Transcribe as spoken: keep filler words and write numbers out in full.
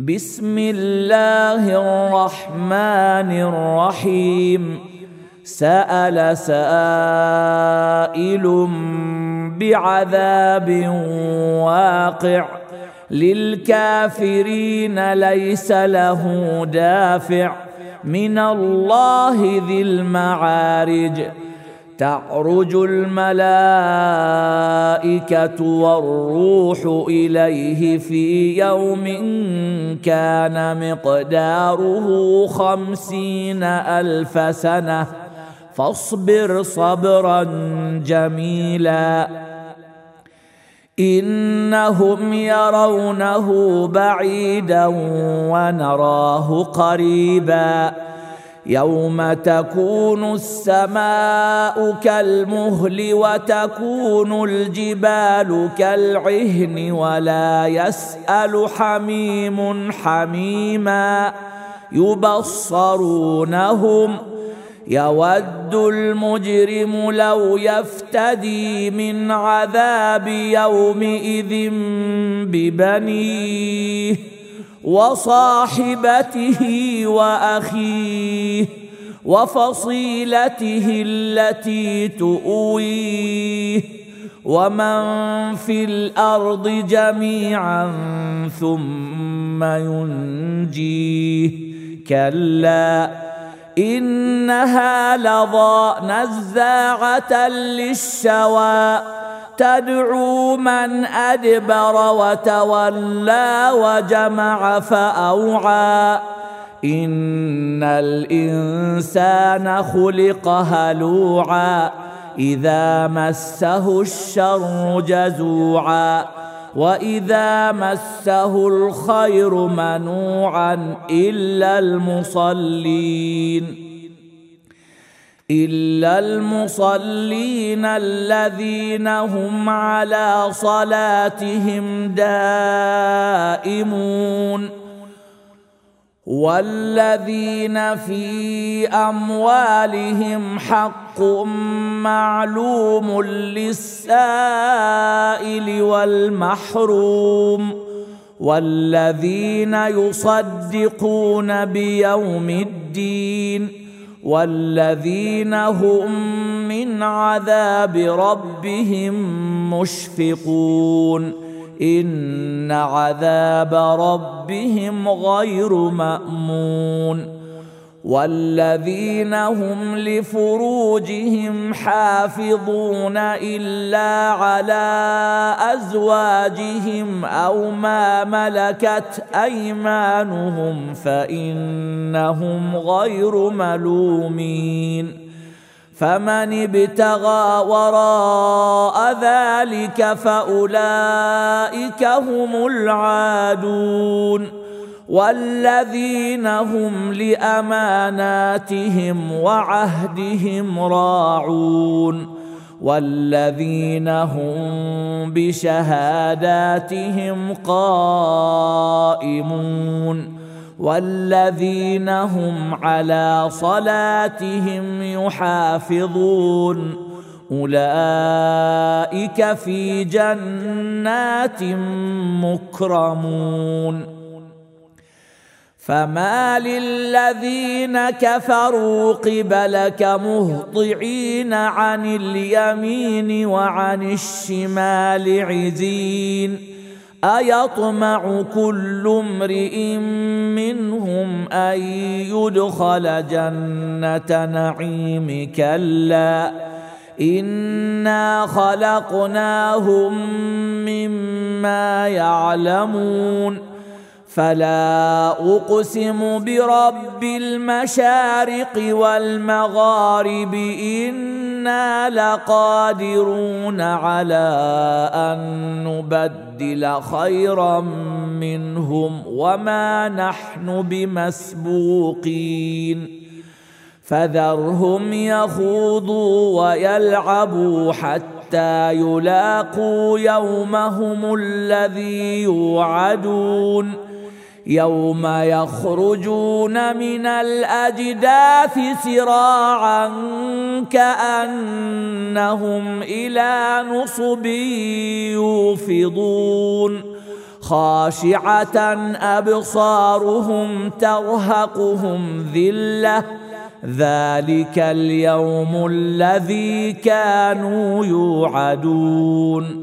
بسم الله الرحمن الرحيم. سأل سائل بعذاب واقع للكافرين ليس له دافع من الله ذي المعارج. تعرج الملائكة والروح إليه في يوم كان مقداره خمسين ألف سنة فاصبر صبرا جميلا. إنهم يرونه بعيدا ونراه قريبا. يوم تكون السماء كالمهل وتكون الجبال كالعهن ولا يسأل حميم حميما. يبصرونهم يود المجرم لو يفتدي من عذاب يومئذ ببنيه وصاحبته وأخيه وفصيلته التي تؤويه ومن في الأرض جميعا ثم ينجيه. كلا إنها لظى نزاعة للشوى تدعو من أدبر وتولى وجمع فأوعى. إن الإنسان خلق هلوعا إذا مسه الشر جزوعا وإذا مسه الخير منوعا إلا المصلين إلا المصلين الذين هم على صلاتهم دائمون والذين في أموالهم حق معلوم للسائل والمحروم والذين يصدقون بيوم الدين والذين هم من عذاب ربهم مشفقون. إن عذاب ربهم غير مأمون. والذين هم لفروجهم حافظون إلا على أزواجهم أو ما ملكت أيمانهم فإنهم غير ملومين. فمن ابتغى وراء ذلك فأولئك هم العادون. والذين هم لأماناتهم وعهدهم راعون والذين هم بشهاداتهم قائمون والذين هم على صلاتهم يحافظون أولئك في جنات مكرمون. فما للذين كفروا قبلك مهطعين عن اليمين وعن الشمال عزين. أيطمع كل امرئ منهم أن يدخل جنة نعيم كلا إنا خلقناهم مما يعلمون. فلا أقسم برب المشارق والمغارب إنا لقادرون على أن نبدل خيرا منهم وما نحن بمسبوقين. فذرهم يخوضوا ويلعبوا حتى يلاقوا يومهم الذي يوعدون. يوم يخرجون من الأجداث سراعا كأنهم إلى نصب يوفضون. خاشعة أبصارهم ترهقهم ذلة ذلك اليوم الذي كانوا يوعدون